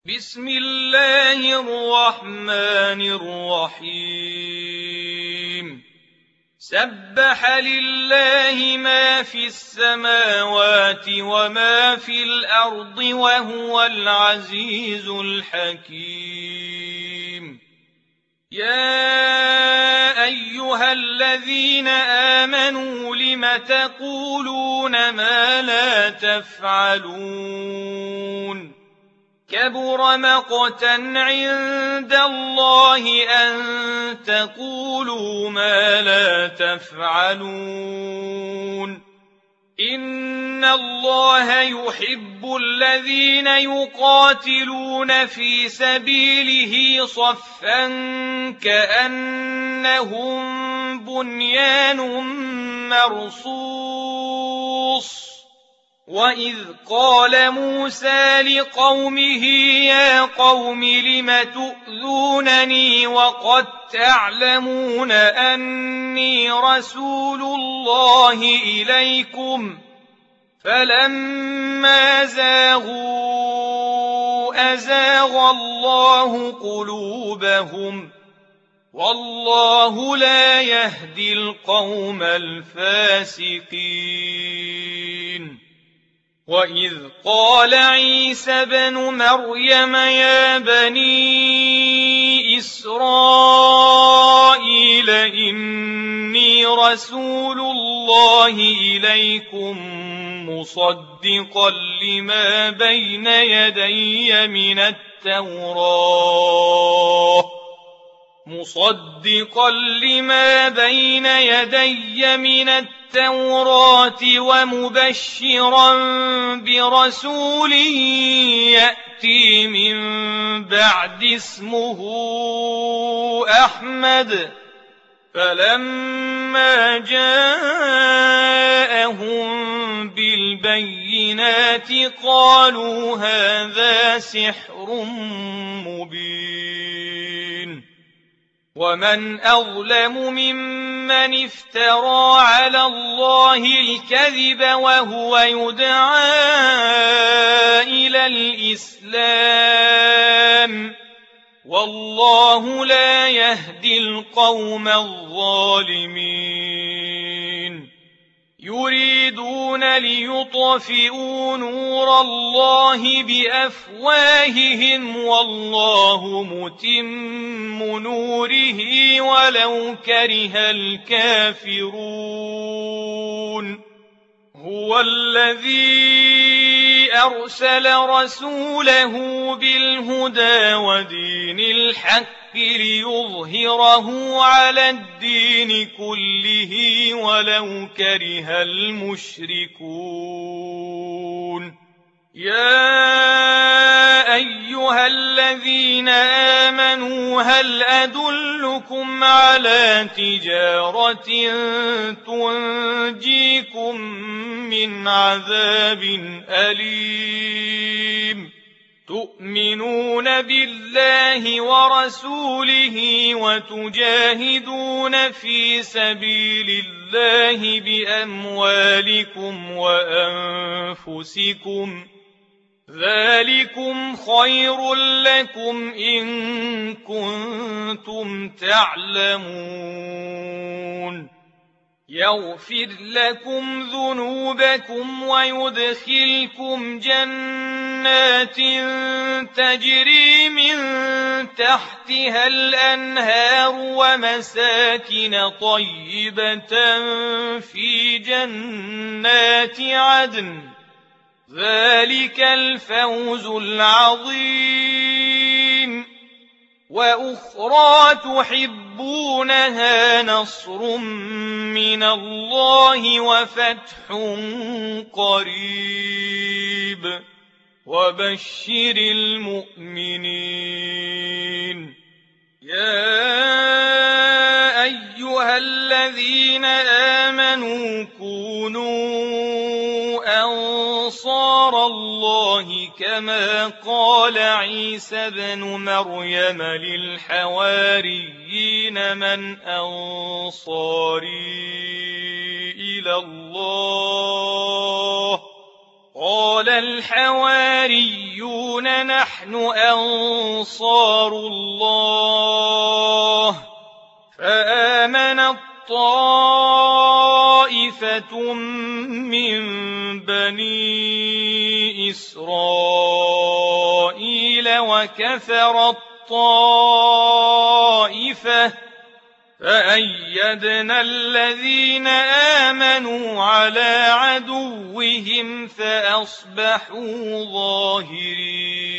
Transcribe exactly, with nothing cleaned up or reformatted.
بسم الله الرحمن الرحيم سبح لله ما في السماوات وما في الأرض وهو العزيز الحكيم يا أيها الذين آمنوا لم تقولون ما لا تفعلون كبر مقتا عند الله أن تقولوا ما لا تفعلون إن الله يحب الذين يقاتلون في سبيله صفا كأنهم بنيان مرصوص وإذ قال موسى لقومه يا قوم لم تؤذونني وقد تعلمون أني رسول الله إليكم فلما زاغوا أزاغ الله قلوبهم والله لا يهدي القوم الفاسقين وإذ قال عيسى ابن مريم يا بني إسرائيل إني رسول الله إليكم مصدقا لما بين يدي من التوراة مصدقا لما بين يدي من التوراة ومبشرا برسول يأتي من بعد اسمه أحمد فلما جاءهم بالبينات قالوا هذا سحر مبين ومن أظلم ممن افترى على الله الكذب وهو يدعى إلى الإسلام والله لا يهدي القوم الظالمين يريدون ليطفئوا نور الله بأفواههم والله متم نوره ولو كره الكافرون هو الذي أرسل رسوله بالهدى ودين الحق ليظهره على الدين كله ولو كره المشركون يا أيها الذين آمنوا هل أدلكم على تجارة تنجيكم من عذاب أليم تؤمنون بالله ورسوله وتجاهدون في سبيل الله بأموالكم وأنفسكم ذلكم خير لكم إن كنتم تعلمون يغفر لكم ذنوبكم ويدخلكم جنات تجري من تحتها الأنهار ومساكن طيبة في جنات عدن ذلك الفوز العظيم وأخرى تحبونها نصر من الله وفتح قريب وبشر المؤمنين يا أيها الذين آمنوا كونوا أنصار الله كما قال عيسى ابن مريم للحواريين من أنصاري إلى الله قال الحواريون نحن أنصار الله فآمنت طائفة من بني إسرائيل وكفرت طائفة فأيدنا الذين آمنوا على عدوهم فأصبحوا ظاهرين.